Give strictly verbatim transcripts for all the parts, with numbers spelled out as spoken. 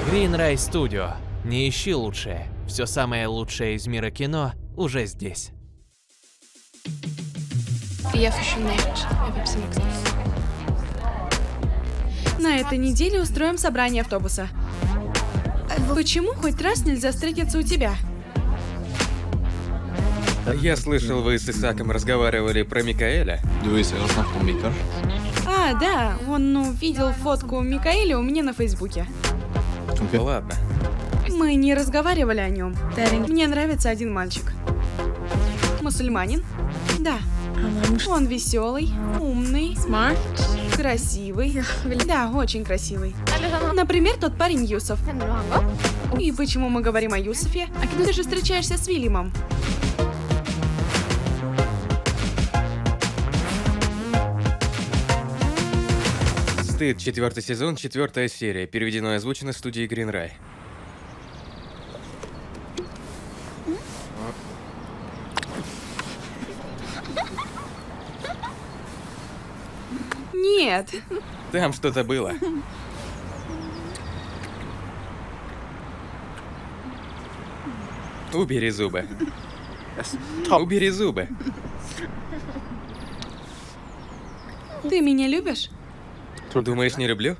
Greenray Studio. Не ищи лучшее. Все самое лучшее из мира кино уже здесь. Я fascinerad över Phoenix. На этой неделе устроим собрание автобуса. Почему хоть раз нельзя встретиться у тебя? Я слышал, вы с Исаком разговаривали про Микаэля. Du och Isak har snackat om Mikael. А, да, он увидел фотку Микаэля у меня на Фейсбуке. Okej. Ладно. Мы не разговаривали о нем. Мне нравится один мальчик. Мусульманин? Да. Он веселый, умный, Smart. красивый. Да, очень красивый. Например, тот парень Юсуф. Känner du honom? И почему мы говорим о Юсуфе? Ты же встречаешься с Вильямом. Стыд, четвертый сезон, четвертая серия. Переведено и озвучено студией Greenray. Нет. Там что-то было. Убери зубы. Убери зубы. Ты меня любишь? Думаешь, не люблю?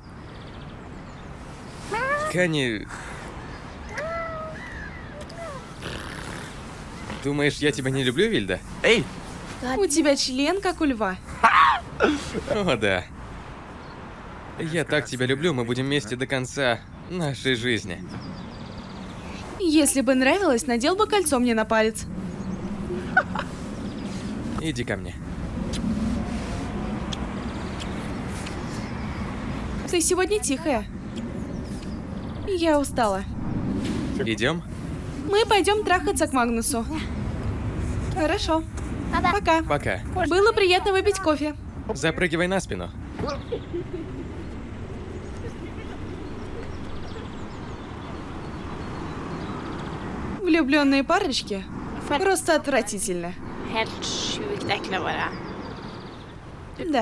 Кани... Думаешь, я тебя не люблю, Вильда? Эй! У тебя член, как у льва. О, да. Я так тебя люблю, мы будем вместе до конца нашей жизни. Если бы нравилось, надел бы кольцо мне на палец. Иди ко мне. Ты сегодня тихая. Я устала. Идем? Мы пойдем трахаться к Магнусу. Хорошо. Пока. Пока. Было приятно выпить кофе. Запрыгивай на спину. Влюбленные парочки просто отвратительно. Helt sjukt äckliga bara. Да.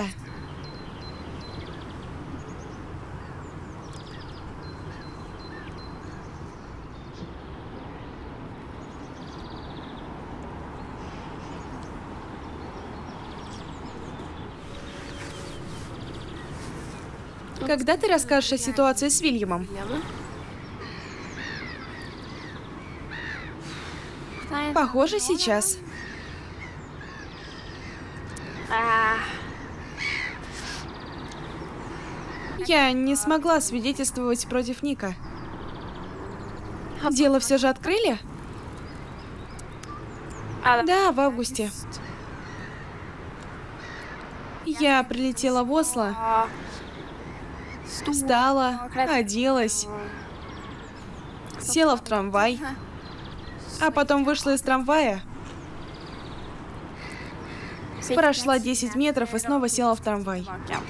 Когда ты расскажешь о ситуации с Вильямом? Похоже, сейчас. Ah, Я не смогла свидетельствовать против Ника. Дело все же открыли? Да, в августе. Я прилетела в Осло, встала, оделась, села в трамвай, а потом вышла из трамвая, прошла десять метров и снова села в трамвай.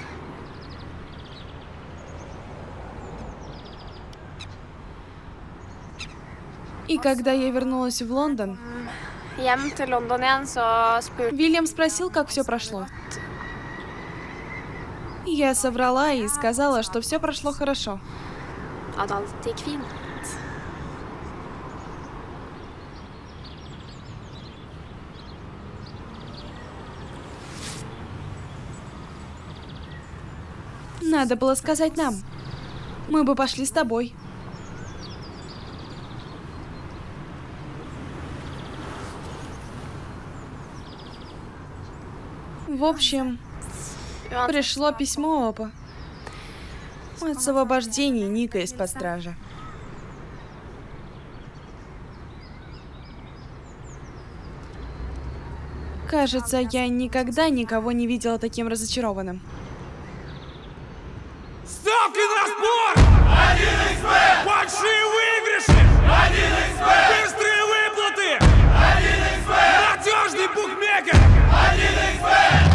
И когда я вернулась в Лондон, Hjem till London igen så spurte Вильям спросил, как все прошло. Я соврала и сказала, что все прошло хорошо. att allt gick fint. Надо было сказать нам. Мы бы пошли с тобой. В общем, пришло письмо об освобождении Ника из-под стражи. Кажется, я никогда никого не видела таким разочарованным. Ставки на спорт! один икс бет! Большие выигрыши! один икс бет! Быстрые выплаты! один икс бет! Надежный букмекер! один икс бет!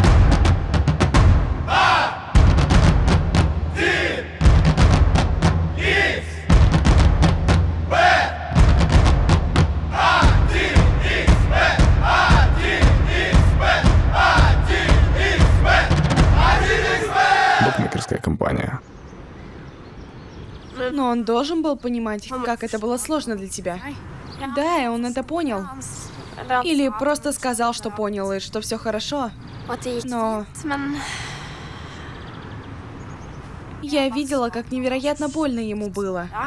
один икс бет! один икс бет! один икс бет! один Но он должен был понимать, как это было сложно для тебя. Да, и он это понял. Или просто сказал, что понял, и что все хорошо. Но Men я видела, как невероятно больно ему было. ja.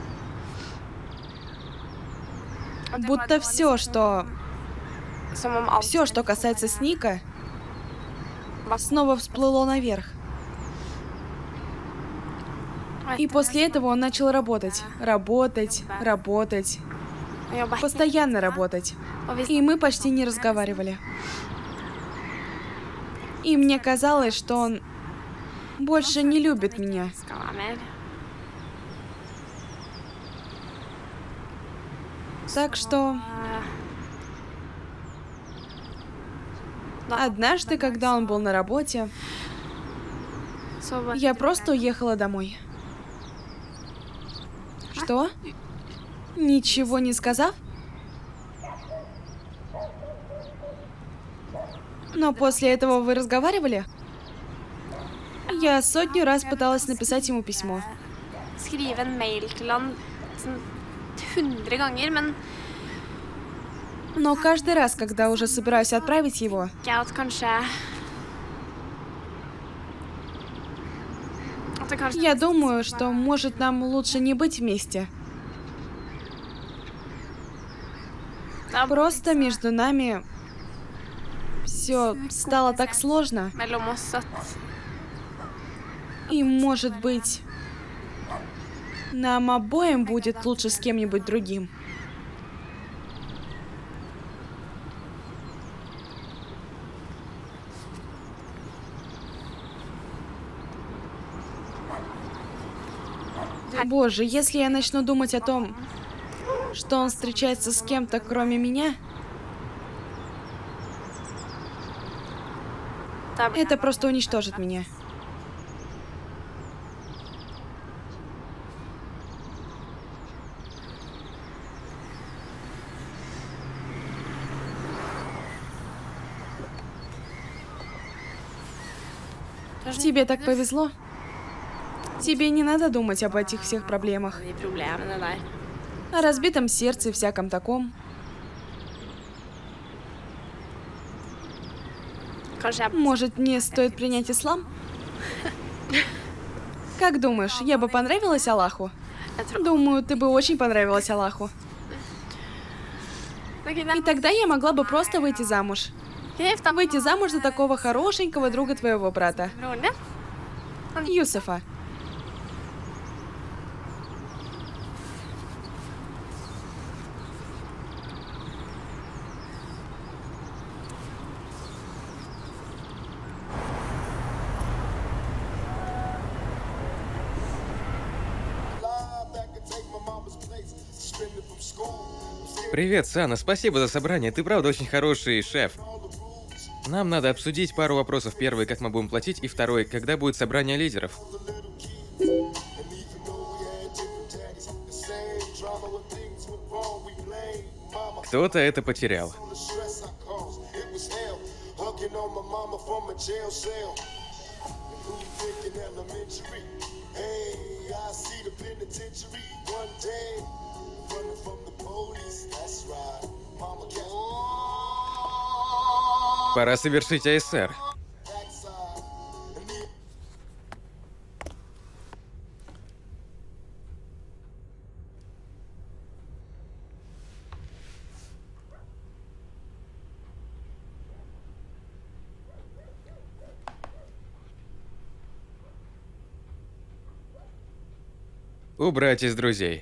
Будто все, что... Som om alt Все, что касается Сника, снова всплыло наверх. И после этого он начал работать. Работать, работать. jobba Постоянно работать. Og hvis И мы почти не разговаривали. И мне казалось, что он больше не любит меня. skal være mer. Так что Eh, однажды, когда он был на работе, så bare я просто уехала домой. Что? Ничего не сказав? Но после этого вы разговаривали? Я сотню раз пыталась написать ему письмо. skrive en mail til han sånn hundre ganger, men Но каждый раз, когда уже собираюсь отправить его, jeg at kanskje At det kanskje я думаю, что может нам лучше не быть вместе. det er Просто между нами все стало так сложно. mellom oss at И, может быть, нам обоим будет лучше с кем-нибудь другим. Боже, если я начну думать о том, что он встречается с кем-то, кроме меня, da это просто уничтожит меня. Тебе так повезло. Тебе не надо думать об этих всех проблемах. de problemene der. О разбитом сердце и всяком таком. Kanskje jeg Может, мне стоит принять ислам? Как думаешь, я бы понравилась Аллаху? jeg tror Думаю, ты бы очень понравилась Аллаху. Da И kunne jeg тогда я могла бы просто выйти замуж. gifta Выйти замуж за такого хорошенького друга твоего брата, broren din. Юсуфа. Привет, Сана, спасибо за собрание. Ты правда очень хороший шеф. Нам надо обсудить пару вопросов. Первый, как мы будем платить, и второй, когда будет собрание лидеров. Кто-то это потерял. Пора совершить А Эс Эр. Убрать из друзей.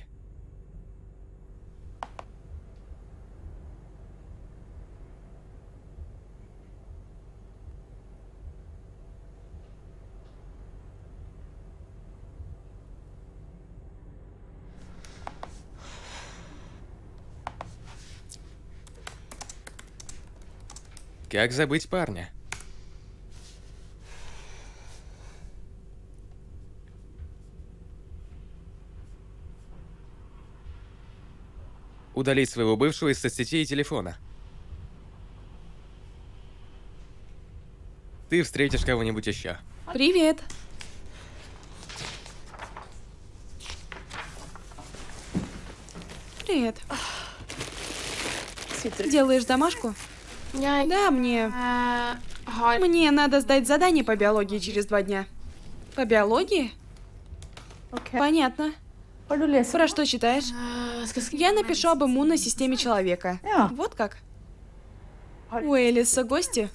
Как забыть парня? Удалить своего бывшего из соцсетей и телефона. Ты встретишь кого-нибудь еще. Привет. Привет. Делаешь домашку? Да, мне... Мне надо сдать задание по биологии через два дня. По биологии? Понятно. Про что читаешь? Я напишу об иммунной системе человека. Вот как? У Элиса гости?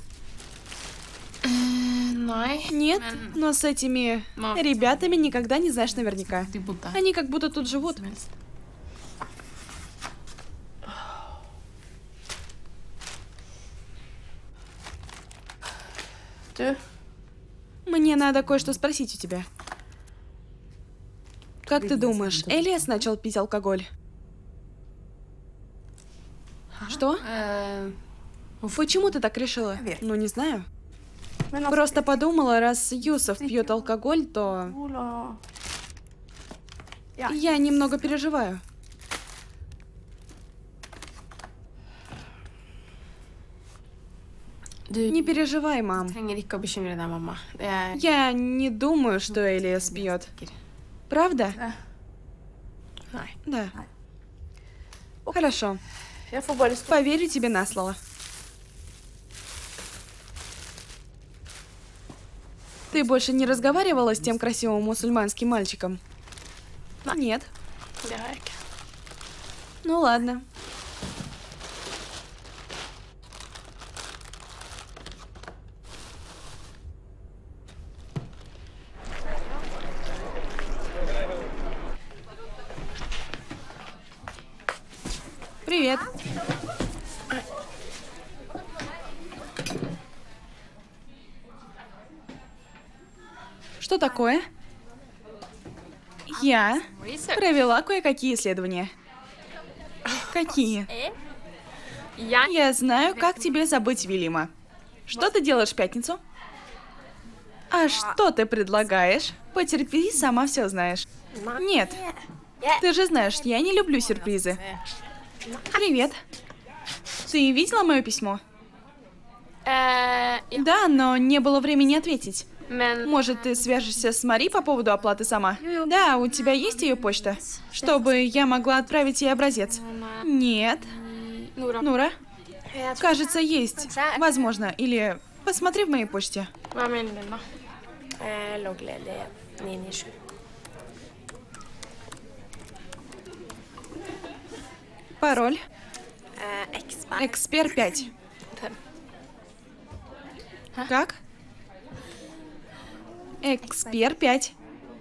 Нет, но с этими ребятами никогда не знаешь наверняка. Они как будто тут живут. Мне надо кое-что спросить у тебя. Как ты думаешь, Элиас начал пить алкоголь? Что? Почему ты так решила? Ну, не знаю. Просто подумала, раз Юсов пьет алкоголь, то... Я немного переживаю. Не переживай, мам. Я не думаю, что Элиас пьет. Правда? Да. Хорошо. Поверю тебе на слово. Ты больше не разговаривала с тем красивым мусульманским мальчиком? Нет. Ну ладно. Привет. Что такое? Я провела кое-какие исследования. Какие? Я знаю, как тебе забыть Вильяма. Что ты делаешь в пятницу? А что ты предлагаешь? Потерпи, сама все знаешь. Нет. Ты же знаешь, я не люблю сюрпризы. Привет. Ты видела мое письмо? Да, но не было времени ответить. Может, ты свяжешься с Мари по поводу оплаты сама? Да, у тебя есть ее почта? Чтобы я могла отправить ей образец. Нет. Нура? Кажется, есть. Возможно. Или посмотри в моей почте. Пароль. Экспер пять. Как? Экспер пять.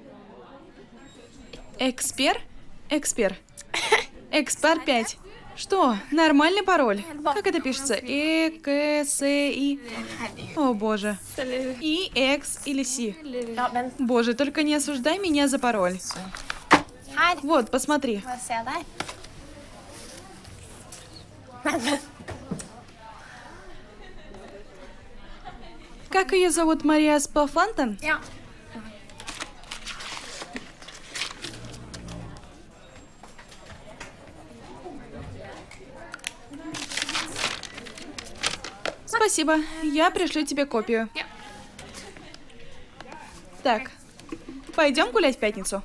Экспер? Экспер. Экспер пять. Что? Нормальный пароль? Как это пишется? Э, К, С, И. О, боже. И, X или Си. Боже, только не осуждай меня за пароль. Вот, посмотри. Как ее зовут? Мария Спафлантон? Спасибо. Я пришлю тебе копию. Так, пойдем гулять в пятницу?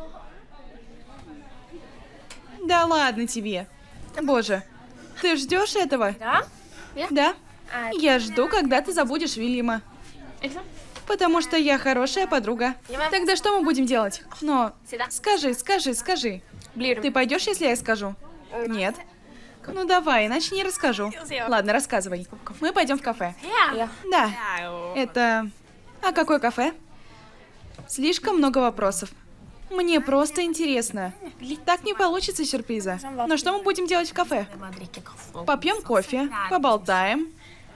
Да ладно тебе. Боже, ты ждешь этого? Да? Да. Я жду, когда ты забудешь Вильяма. Потому что я хорошая подруга. Тогда что мы будем делать? Но скажи, скажи, скажи. Ты пойдешь, если я скажу? Нет. Ну давай, иначе не расскажу. Ладно, рассказывай. Мы пойдем в кафе. Да. Это... А какое кафе? Слишком много вопросов. Мне просто интересно. Так не получится сюрприза. Но что мы будем делать в кафе? Попьем кофе, поболтаем.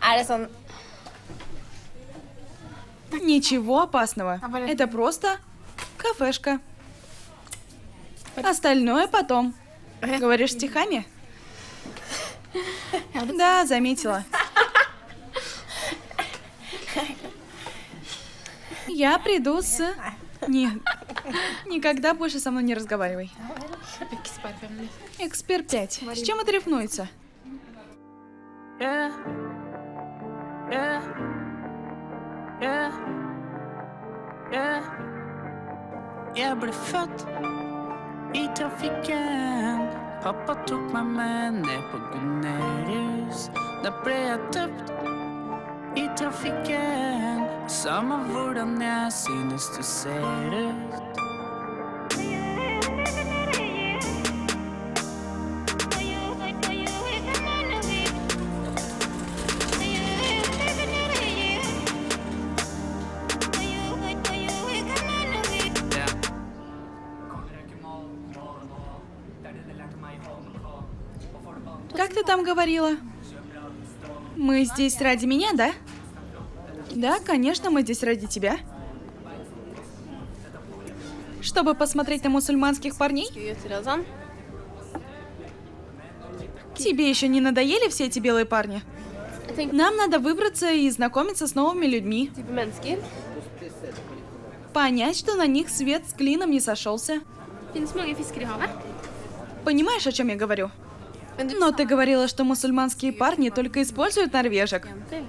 Ничего опасного. Это просто кафешка. Остальное потом. Говоришь стихами? Да, заметила. Я приду с... Нет. Никогда больше со мной не разговаривай. Экспер пять. С чем это рифмуется? Yeah. Yeah. Yeah. Yeah. Jag blev född i trafiken Pappa tok meg med ned på Gunnerus. Da ble jeg døpt i trafikken. Samme hvordan jeg synes du ser ut. Как ты там говорила? Мы здесь ради меня, да? Да, конечно, мы здесь ради тебя. Чтобы посмотреть на мусульманских парней? Gutter og sånn. Тебе еще не надоели все эти белые парни? Jeg tenker Нам надо выбраться и знакомиться с новыми людьми. type mennesker. Понять, что на них свет с клином не сошелся. Finnes mange fisker i havet. Понимаешь, о чем я говорю? Men du Но ты говорила, что мусульманские парни только используют норвежек. til.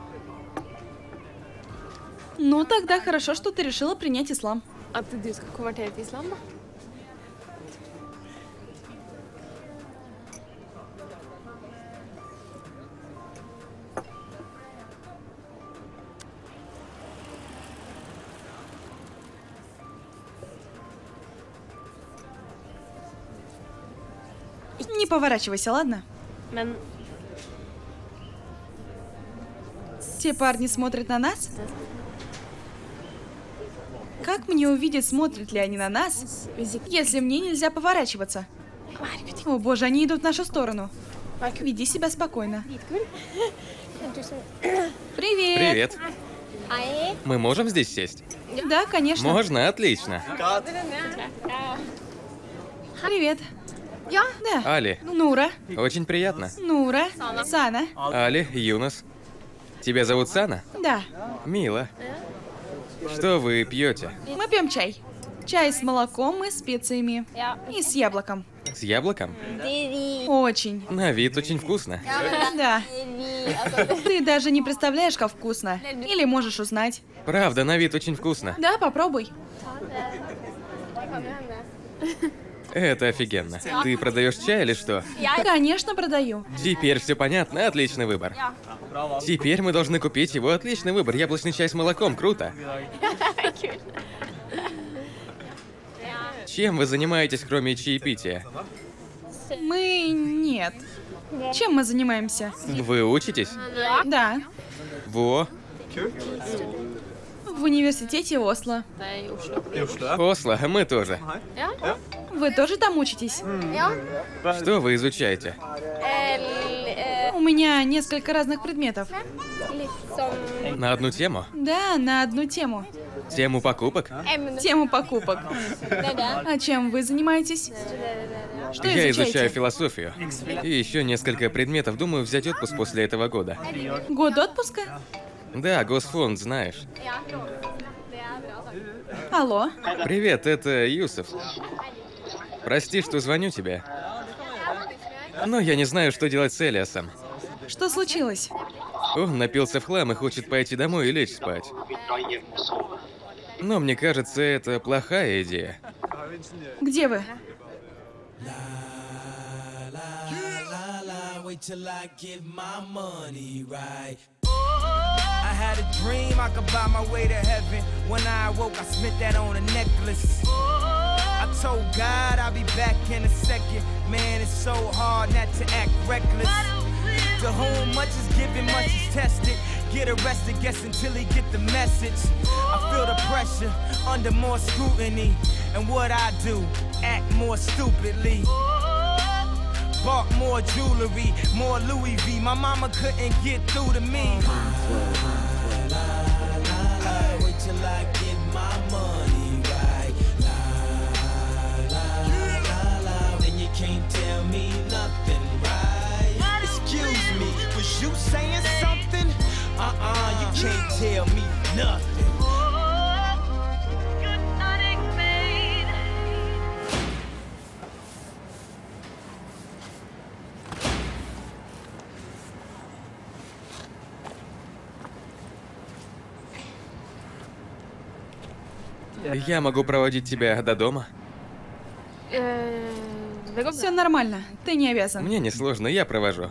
Ну, тогда хорошо, что ты решила принять ислам. At du skal konvertere til islam, da. Не поворачивайся, ладно? Men Те парни смотрят на нас? Как мне увидеть, смотрят ли они на нас, hvis ikke если мне нельзя поворачиваться? Herregud, О боже, они идут в нашу сторону. vær kul. Веди себя спокойно. Dritkul. Tusen. Привет. Привет. Hei. Мы можем здесь сесть? Да, конечно. Можно, отлично. Привет. Ja. Да. Али, Нура. очень приятно. Нура. Сана. Али, Юнос. Тебя зовут Сана? Да. Мило. Что вы пьете? Мы пьем чай. Чай с молоком и специями. Ja. И с яблоком. С яблоком? Очень. На вид очень вкусно. Да. Ты даже не представляешь, как вкусно. Или можешь узнать. Правда, на вид очень вкусно. Да, попробуй. Это офигенно. Ты продаешь чай или что? Конечно, продаю. Теперь все понятно, отличный выбор. Теперь мы должны купить его, отличный выбор. Яблочный чай с молоком, круто. Чем вы занимаетесь, кроме чаепития? Мы... нет. Чем мы занимаемся? Вы учитесь? Да. Во, В университете Осло. Det er i Oslo. Осло, мы тоже. Ja. Вы тоже там учитесь? Ja. Что вы изучаете? Eller eh, У меня несколько разных предметов. litt sånn На одну тему? Да, на одну тему. Тему покупок? emne. Тему покупок. Det er det. А чем вы занимаетесь? Что Я изучаю изучаете? философию. И еще несколько предметов. Думаю взять отпуск после этого года. Год отпуска? Да, Госфонд, знаешь. Ja. Det er bra sagt. Алло. Привет, это Юсuf. Прости, что звоню тебе. Но я не знаю, что делать с Элиасом. Что случилось? Он напился в хлам и хочет пойти домой и лечь спать. Но мне кажется, это плохая идея. Где вы? Wait till I get my money right. I had a dream I could buy my way to heaven. When I awoke, I spent that on a necklace. I told God I'll be back in a second. Man, it's so hard not to act reckless. To whom much is given, much is tested. Get arrested, guess until he get the message. I feel the pressure under more scrutiny. And what I do, act more stupidly. Bought more jewelry, more Louis V. My mama couldn't get through to me. Wait till I get my money right. La, la, la, la. Then you can't tell me nothing, right? Excuse me, was you saying something? Uh-uh, you can't tell me nothing. Я могу проводить тебя до дома? Eh, Все нормально, ты не обязан. Мне несложно, я провожу.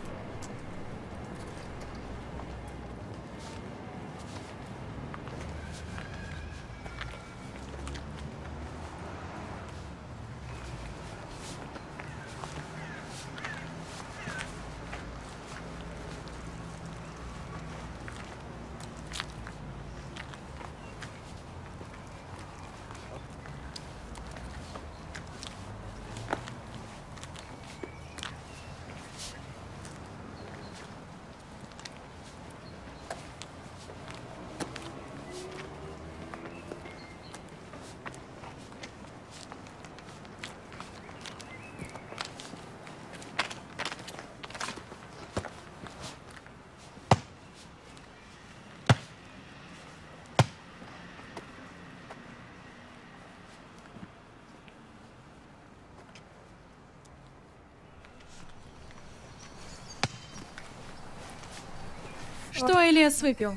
Что Элиас выпил?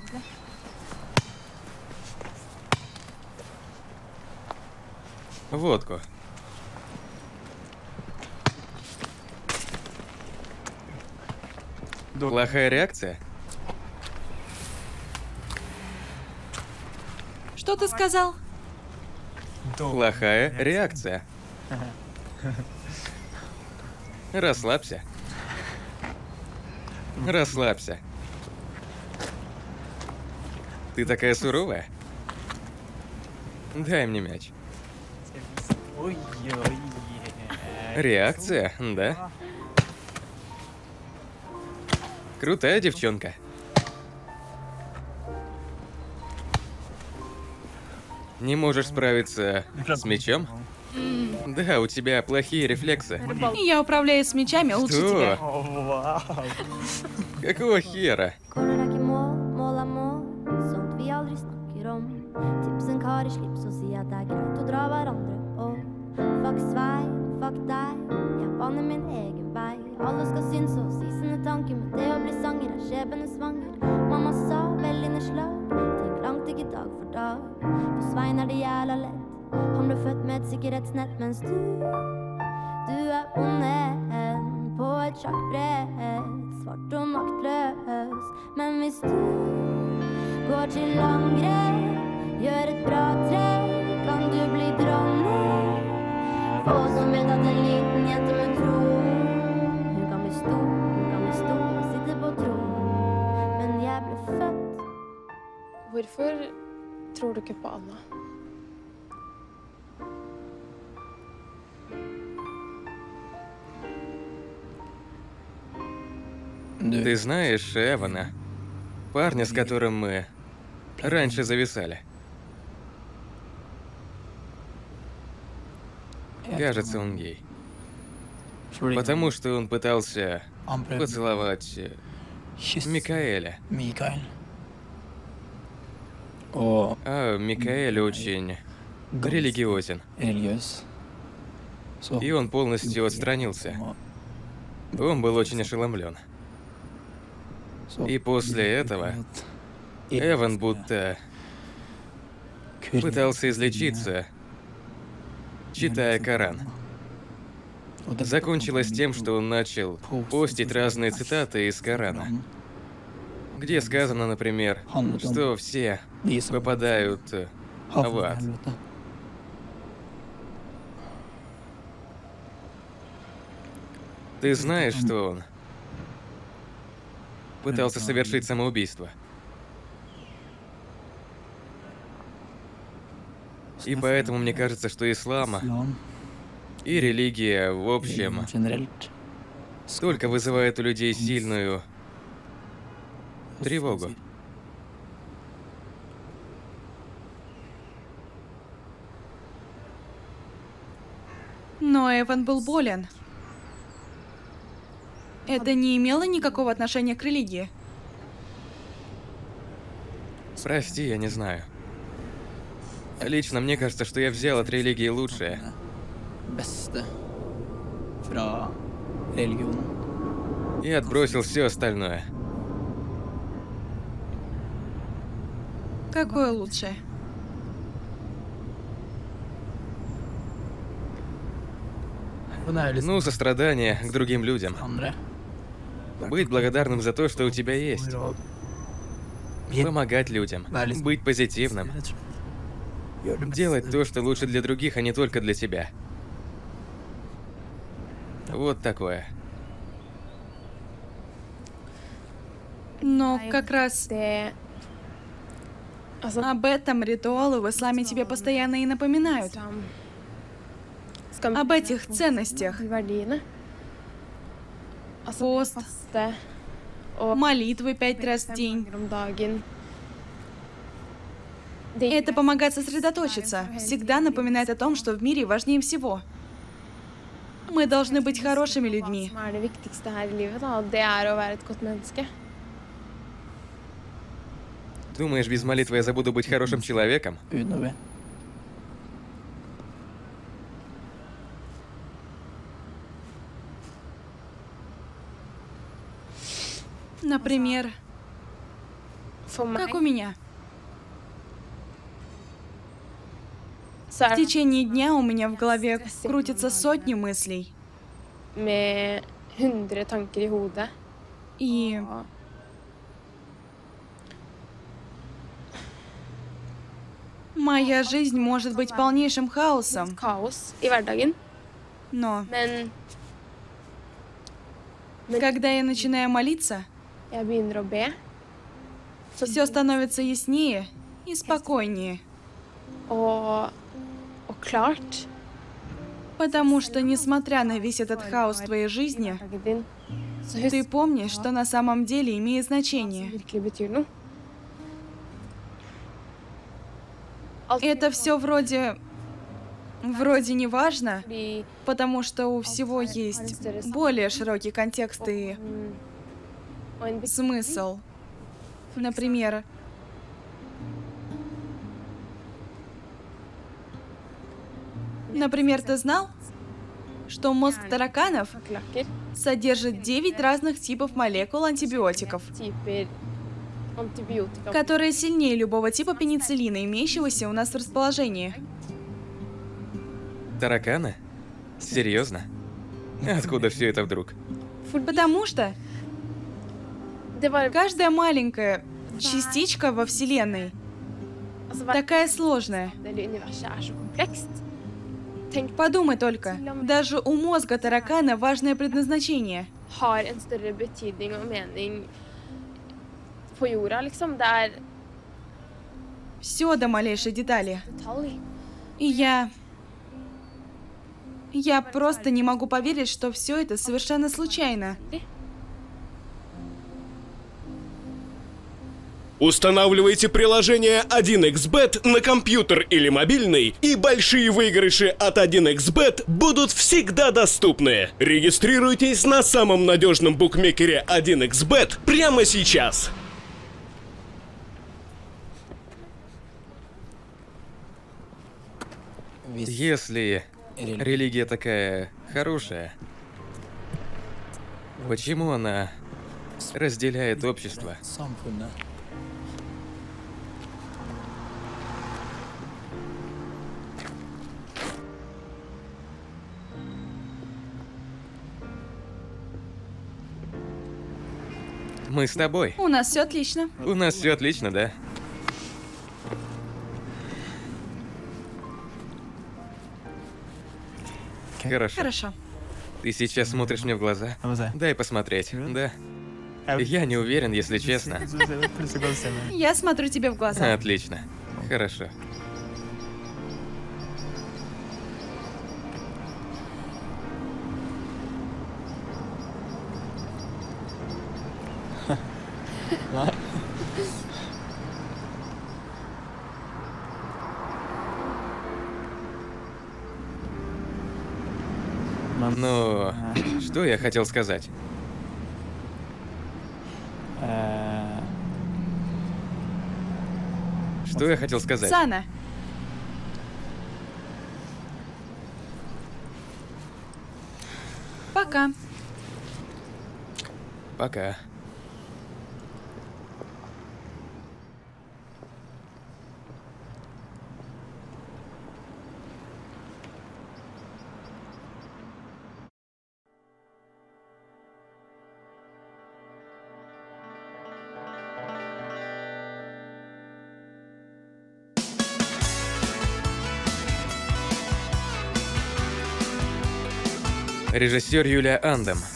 Водку. Плохая реакция? Что ты сказал? Плохая реакция. Расслабься. Расслабься. Ты такая суровая? Дай мне мяч. Реакция, да? Крутая девчонка. Не можешь справиться с мячом? Да, у тебя плохие рефлексы. Я управляюсь с мячами лучше тебя. Что? Какого хера? Kommer er ikke mål, mål er mål, sånt vi aldri snakker om. Tips en kar i slips og si at det er greit å dra hverandre og fuck Svein, fuck deg, jeg banner min egen vei. Alle skal synes og si sine tanker, men det å bli sanger er skjebne svanger. Mamma sa vel inne slag, tenk langt ikke dag for dag. For Svein er det jævla lett, han ble født med et sikkerhetsnett, mens du, du er onden på et sjakkbrett. Svart og maktløs. Men hvis du går til angrep, gjør et bra trekk, kan du bli dronning. Få som vet at en liten jente med tro, hun kan bli stor, hun kan bli stor og sitte på tronen. Men jeg ble født. Hvorfor tror du ikke på Anna? Ты знаешь Эвана, парня, с которым мы раньше зависали? Кажется, он гей. Потому что он пытался поцеловать э, Микаэля. Микаэль. О, А Микаэль очень религиозен. религиös. Så. И он полностью отстранился. Он был очень ошеломлен. Så. И после этого Эван будто пытался излечиться, читая Коран. Закончилось тем, что он начал постить разные цитаты из Корана, где сказано, например, что все попадают в ад. Ты знаешь, что он пытался совершить самоубийство? И поэтому мне кажется, что ислама и религия в общем только вызывает у людей сильную тревогу. Но Эван был болен. Это не имело никакого отношения к религии. Прости, я не знаю. Лично мне кажется, что я взял от религии лучшее. Bäste fra religionen. И отбросил все остальное. Какое лучшее? Ну, сострадание к другим людям. Andre. Быть благодарным за то, что у тебя есть. Помогать людям. Быть позитивным. Делать то, что лучше для других, а не только для себя. Вот такое. Но как раз об этом ритуалы в исламе тебе постоянно и напоминают. Об этих ценностях. Пост, молитвы пять раз в день. Это помогает сосредоточиться, всегда напоминает о том, что в мире важнее всего. Мы должны быть хорошими людьми. Думаешь, без молитвы я забуду быть хорошим человеком? Unødvendig. Например, как у меня. В течение дня у меня в голове крутятся сотни мыслей. И моя жизнь может быть полнейшим хаосом. Но когда я начинаю молиться, все становится яснее и спокойнее. Потому что, несмотря на весь этот хаос в твоей жизни, ты помнишь, что на самом деле имеет значение. Это все вроде... Вроде не важно, потому что у всего есть более широкий контекст и смысл. Например, Например, ты знал, что мозг тараканов содержит девять разных типов молекул антибиотиков, которые сильнее любого типа пенициллина, имеющегося у нас в расположении? Тараканы? Серьезно? Откуда все это вдруг? Потому что каждая маленькая частичка во Вселенной такая сложная. Подумай только, даже у мозга таракана важное предназначение. Все до малейшей детали. И я... Я просто не могу поверить, что все это совершенно случайно. Устанавливайте приложение один икс бет на компьютер или мобильный, и большие выигрыши от один икс бет будут всегда доступны. Регистрируйтесь на самом надежном букмекере один икс бет прямо сейчас. Если религия такая хорошая, почему она разделяет общество? Samfunnet. Мы с тобой. У нас все отлично. У нас все отлично, да? Хорошо. Хорошо. Ты сейчас смотришь мне в глаза? Дай посмотреть. Да. Я не уверен, если честно. Я смотрю тебе в глаза. Отлично. Хорошо. Ну, что я хотел сказать? Eh, Что я хотел сказать? Сана. Пока. Пока. Режиссер Юлия Андем.